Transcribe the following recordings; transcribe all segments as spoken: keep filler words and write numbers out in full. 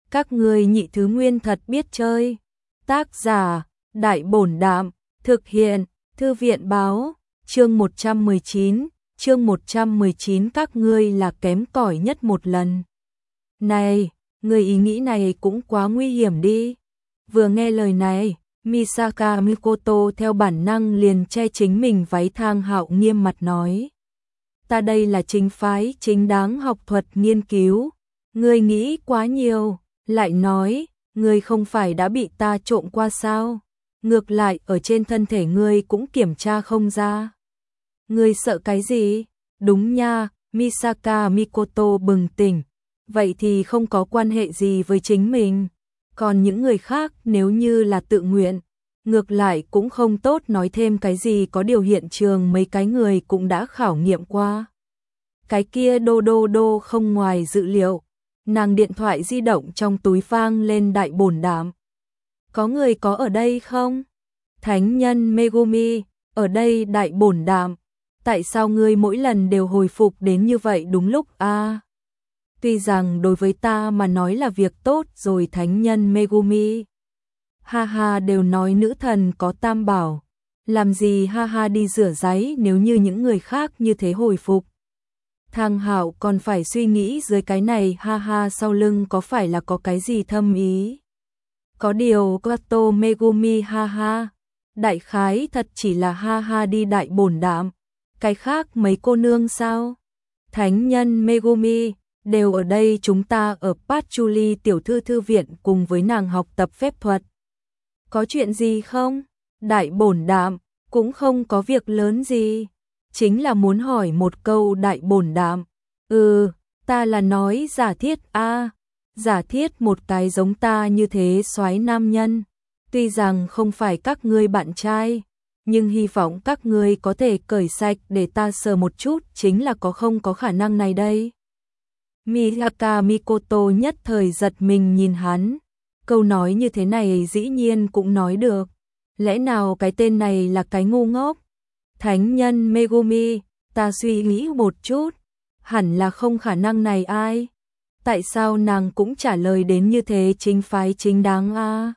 Các ngươi nhị thứ nguyên thật biết chơi. Tác giả, Đại Bổn Đạm, thực hiện, Thư viện Báo, chương một trăm mười chín, chương một trăm mười chín các ngươi là kém cỏi nhất một lần. Này, người ý nghĩ này cũng quá nguy hiểm đi. Vừa nghe lời này, Misaka Mikoto theo bản năng liền che chính mình váy. Thang Hạo nghiêm mặt nói. Ta đây là chính phái chính đáng học thuật nghiên cứu. Ngươi nghĩ quá nhiều, lại nói, ngươi không phải đã bị ta trộm qua sao? Ngược lại ở trên thân thể ngươi cũng kiểm tra không ra. Ngươi sợ cái gì? Đúng nha, Misaka Mikoto bừng tỉnh. Vậy thì không có quan hệ gì với chính mình. Còn những người khác nếu như là tự nguyện, ngược lại cũng không tốt nói thêm cái gì. Có điều hiện trường mấy cái người cũng đã khảo nghiệm qua. Cái kia đô đô đô không ngoài dự liệu. Nàng điện thoại di động trong túi vang lên. Đại Bổn Đạm. Có người có ở đây không? Thánh nhân Megumi, ở đây Đại Bổn Đạm. Tại sao ngươi mỗi lần đều hồi phục đến như vậy đúng lúc a? À, tuy rằng đối với ta mà nói là việc tốt rồi thánh nhân Megumi. Ha ha, đều nói nữ thần có tam bảo. Làm gì ha ha đi rửa ráy nếu như những người khác như thế hồi phục. Thang Hạo còn phải suy nghĩ dưới cái này ha ha sau lưng có phải là có cái gì thâm ý. Có điều Kato Megumi ha ha. Đại khái thật chỉ là ha ha đi Đại Bổn Đạm. Cái khác mấy cô nương sao? Thánh nhân Megumi, đều ở đây, chúng ta ở Patchouli tiểu thư thư viện cùng với nàng học tập phép thuật. Có chuyện gì không? Đại Bổn Đạm, cũng không có việc lớn gì. Chính là muốn hỏi một câu. Đại Bổn Đạm. Ừ, ta là nói giả thiết a, à, giả thiết một cái giống ta như thế soái nam nhân. Tuy rằng không phải các ngươi bạn trai, nhưng hy vọng các ngươi có thể cởi sạch để ta sờ một chút. Chính là có không có khả năng này đây. Misaka Mikoto nhất thời giật mình nhìn hắn. Câu nói như thế này dĩ nhiên cũng nói được. Lẽ nào cái tên này là cái ngu ngốc? Thánh nhân Megumi, ta suy nghĩ một chút. Hẳn là không khả năng này ai? Tại sao nàng cũng trả lời đến như thế chính phái chính đáng a? À?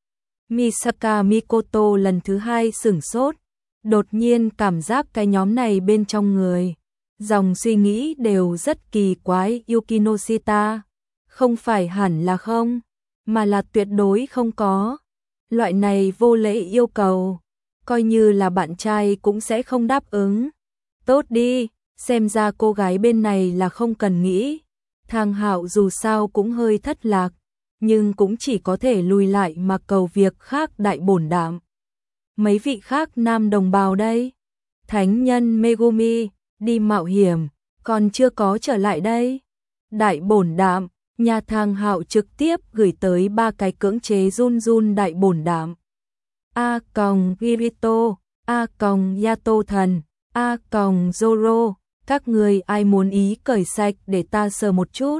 Misaka Mikoto lần thứ hai sửng sốt. Đột nhiên cảm giác cái nhóm này bên trong người. Dòng suy nghĩ đều rất kỳ quái. Yukinoshita, không phải hẳn là không, mà là tuyệt đối không có. Loại này vô lễ yêu cầu, coi như là bạn trai cũng sẽ không đáp ứng. Tốt đi, xem ra cô gái bên này là không cần nghĩ. Thang Hạo dù sao cũng hơi thất lạc, nhưng cũng chỉ có thể lùi lại mà cầu việc khác. Đại Bổn Đạm. Mấy vị khác nam đồng bào đây? Thánh nhân Megumi, đi mạo hiểm, còn chưa có trở lại đây. Đại Bổn Đạm, nhà Thang Hạo trực tiếp gửi tới ba cái cưỡng chế run run. Đại Bổn Đạm. A còng Kirito, A còng Yato thần, A còng Zoro, các người ai muốn ý cởi sạch để ta sờ một chút?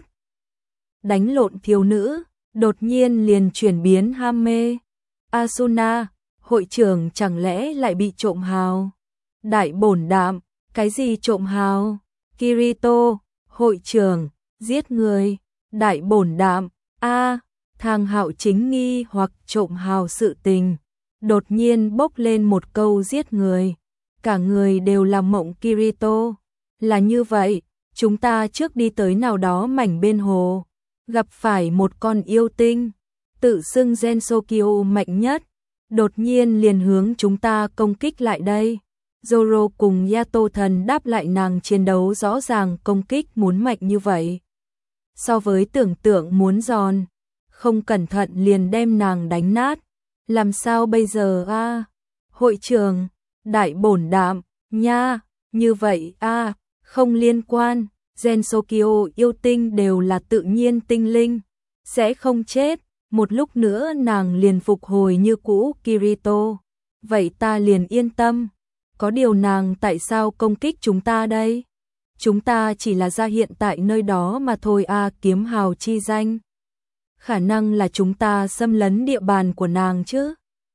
Đánh lộn thiếu nữ, đột nhiên liền chuyển biến ham mê. Asuna, hội trưởng chẳng lẽ lại bị trộm hào? Đại Bổn Đạm, cái gì trộm hào? Kirito, hội trưởng, giết người. Đại Bổn Đạm, a, Thang Hạo chính nghi hoặc trộm hào sự tình. Đột nhiên bốc lên một câu giết người. Cả người đều là mộng. Kirito, là như vậy, chúng ta trước đi tới nào đó mảnh bên hồ, gặp phải một con yêu tinh, tự xưng Gensokyo mạnh nhất, đột nhiên liền hướng chúng ta công kích lại đây. Zoro cùng Yato thần đáp lại. Nàng chiến đấu rõ ràng công kích muốn mạnh như vậy. So với tưởng tượng muốn giòn, không cẩn thận liền đem nàng đánh nát. Làm sao bây giờ a? À? Hội trưởng, Đại Bổn Đạm, nha, như vậy a, à, không liên quan. Gensokyo yêu tinh đều là tự nhiên tinh linh, sẽ không chết. Một lúc nữa nàng liền phục hồi như cũ. Kirito, vậy ta liền yên tâm. Có điều nàng tại sao công kích chúng ta đây? Chúng ta chỉ là ra hiện tại nơi đó mà thôi a. À, kiếm hào chi danh. Khả năng là chúng ta xâm lấn địa bàn của nàng chứ.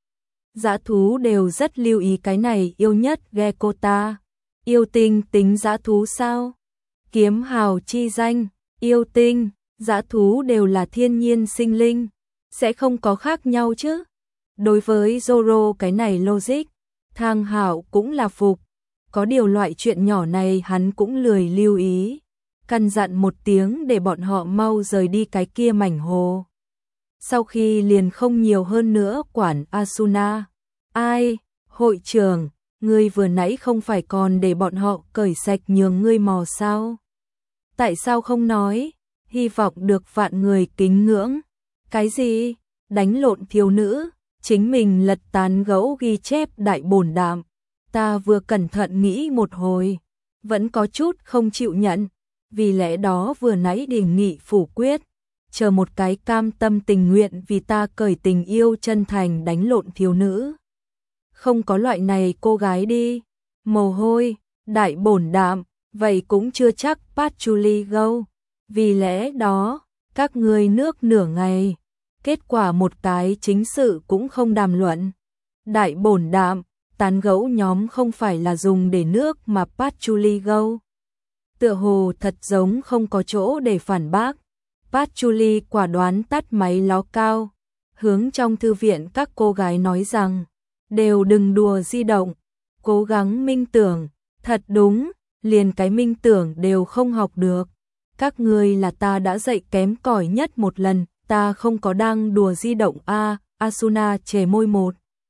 Dã thú đều rất lưu ý cái này. Yêu nhất Gekota, yêu tinh tính dã thú sao? Kiếm hào chi danh, yêu tinh, Dã thú đều là thiên nhiên sinh linh, sẽ không có khác nhau chứ. Đối với Zoro cái này logic, Thang Hạo cũng là phục. Có điều loại chuyện nhỏ này hắn cũng lười lưu ý. Căn dặn một tiếng để bọn họ mau rời đi cái kia mảnh hồ. Sau khi liền không nhiều hơn nữa quản Asuna. Ai, hội trưởng, ngươi vừa nãy không phải còn để bọn họ cởi sạch nhường ngươi mò sao? Tại sao không nói? Hy vọng được vạn người kính ngưỡng. Cái gì? Đánh lộn thiếu nữ, chính mình lật tán gẫu ghi chép đại bổn đạm. Ta vừa cẩn thận nghĩ một hồi, vẫn có chút không chịu nhận, vì lẽ đó vừa nãy đề nghị phủ quyết, chờ một cái cam tâm tình nguyện vì ta cởi tình yêu chân thành đánh lộn thiếu nữ. Không có loại này cô gái đi, mồ hôi, đại bổn đạm, vậy cũng chưa chắc patchouli gâu. Vì lẽ đó, các ngươi nước nửa ngày, kết quả một cái chính sự cũng không đàm luận. Đại bổn đạm, tán gẫu nhóm không phải là dùng để nước mà patchouli gâu. Tựa hồ thật giống không có chỗ để phản bác. Patchouli quả đoán tắt máy ló cao, hướng trong thư viện các cô gái nói rằng, đều đừng đùa di động, cố gắng minh tưởng, thật đúng, liền cái minh tưởng đều không học được. Các ngươi là ta đã dạy kém cỏi nhất một lần, ta không có đang đùa di động a. À, Asuna chề môi một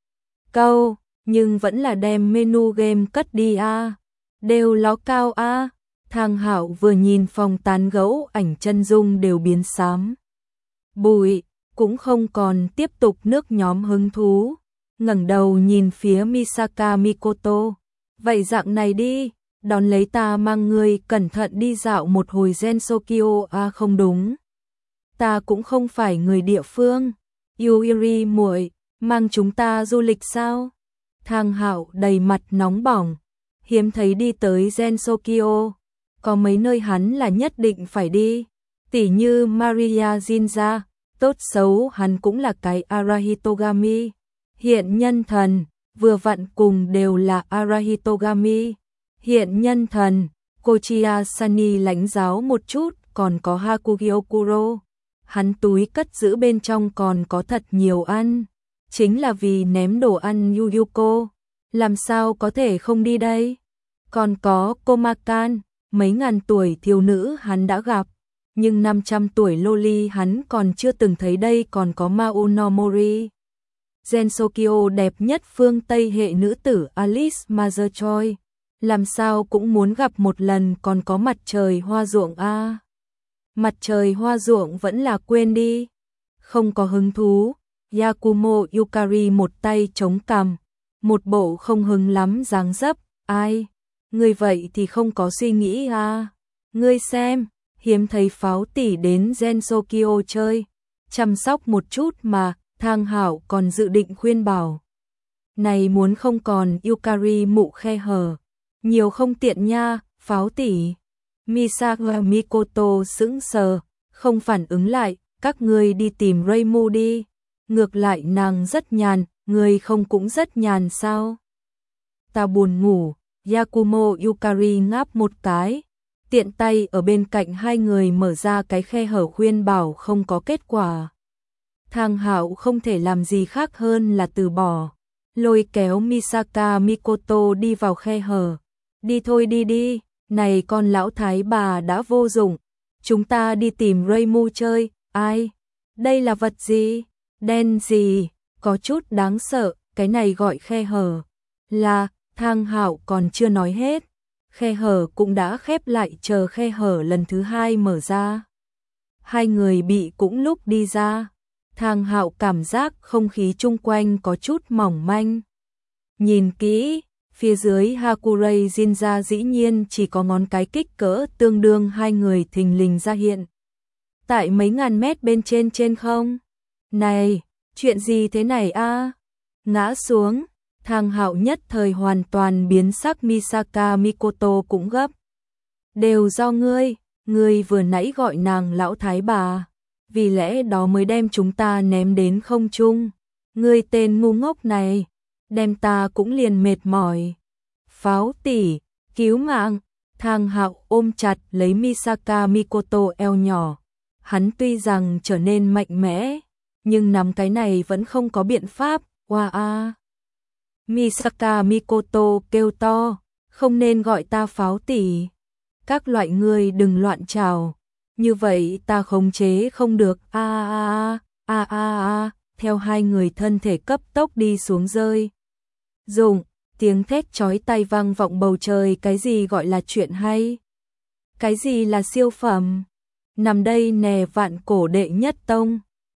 câu, nhưng vẫn là đem menu game cất đi a. À. Đều ló cao a. À. Thang Hạo vừa nhìn phòng tán gẫu ảnh chân dung đều biến xám. Bụi, cũng không còn tiếp tục nước nhóm hứng thú, ngẩng đầu nhìn phía Misaka Mikoto. Vậy dạng này đi, đón lấy ta mang ngươi cẩn thận đi dạo một hồi Gensokyo à không đúng. Ta cũng không phải người địa phương. Yuri muội, mang chúng ta du lịch sao? Thang Hạo đầy mặt nóng bỏng, hiếm thấy đi tới Gensokyo. Có mấy nơi hắn là nhất định phải đi, tỉ như Maria Jinja, tốt xấu hắn cũng là cái Arahitogami. Hiện nhân thần, vừa vặn cùng đều là Arahitogami. Hiện nhân thần, Kochiya Sani lãnh giáo một chút, còn có Hakugyokuro. Hắn túi cất giữ bên trong còn có thật nhiều ăn, chính là vì ném đồ ăn Yuyuko, làm sao có thể không đi đây? Còn có Komakan, mấy ngàn tuổi thiếu nữ hắn đã gặp, nhưng năm trăm tuổi loli hắn còn chưa từng thấy đây, còn có Maunomori. Gensokyo đẹp nhất phương Tây hệ nữ tử Alice Motherchoice, làm sao cũng muốn gặp một lần, còn có mặt trời hoa ruộng a. À. Mặt trời hoa ruộng vẫn là quên đi, không có hứng thú. Yakumo Yukari một tay chống cằm, một bộ không hứng lắm dáng dấp, ai? Ngươi vậy thì không có suy nghĩ à? Ngươi xem, hiếm thấy pháo tỷ đến Gensokyo chơi, chăm sóc một chút mà. Thang Hạo còn dự định khuyên bảo, này muốn không còn Yukari mụ khe hở, nhiều không tiện nha, pháo tỷ. Misaka Mikoto sững sờ, không phản ứng lại, các ngươi đi tìm Reimu đi. Ngược lại nàng rất nhàn, ngươi không cũng rất nhàn sao? Ta buồn ngủ. Yakumo Yukari ngáp một cái, tiện tay ở bên cạnh hai người mở ra cái khe hở khuyên bảo, không có kết quả. Thang Hạo không thể làm gì khác hơn là từ bỏ, lôi kéo Misaka Mikoto đi vào khe hở. Đi thôi đi đi, này con lão thái bà đã vô dụng, chúng ta đi tìm Reimu chơi. Ai? Đây là vật gì? Đen gì? Có chút đáng sợ, cái này gọi khe hở. Là, Thang Hạo còn chưa nói hết, khe hở cũng đã khép lại, chờ khe hở lần thứ hai mở ra. Hai người bị cũng lúc đi ra. Thang Hạo cảm giác không khí chung quanh có chút mỏng manh. Nhìn kỹ, phía dưới Hakurei Jinja dĩ nhiên chỉ có ngón cái kích cỡ tương đương hai người thình lình ra hiện. Tại mấy ngàn mét bên trên trên không? Này, chuyện gì thế này a? Ngã xuống, Thang Hạo nhất thời hoàn toàn biến sắc. Misaka Mikoto cũng gấp. Đều do ngươi, ngươi vừa nãy gọi nàng lão thái bà, vì lẽ đó mới đem chúng ta ném đến không trung. Ngươi tên ngu ngốc này, đem ta cũng liền mệt mỏi. Pháo tỷ, cứu mạng. Thang Hạo ôm chặt lấy Misaka Mikoto eo nhỏ. hắn tuy rằng trở nên mạnh mẽ, nhưng nắm cái này vẫn không có biện pháp. Oa a. Misaka Mikoto kêu to, không nên gọi ta pháo tỷ. Các loại người đừng loạn trào, như vậy ta khống chế không được. A a a a a a, theo hai người thân thể cấp tốc đi xuống rơi. Dụng, tiếng thét chói tai vang vọng bầu trời. Cái gì gọi là chuyện hay? Cái gì là siêu phẩm? Nằm đây nè, vạn cổ đệ nhất tông.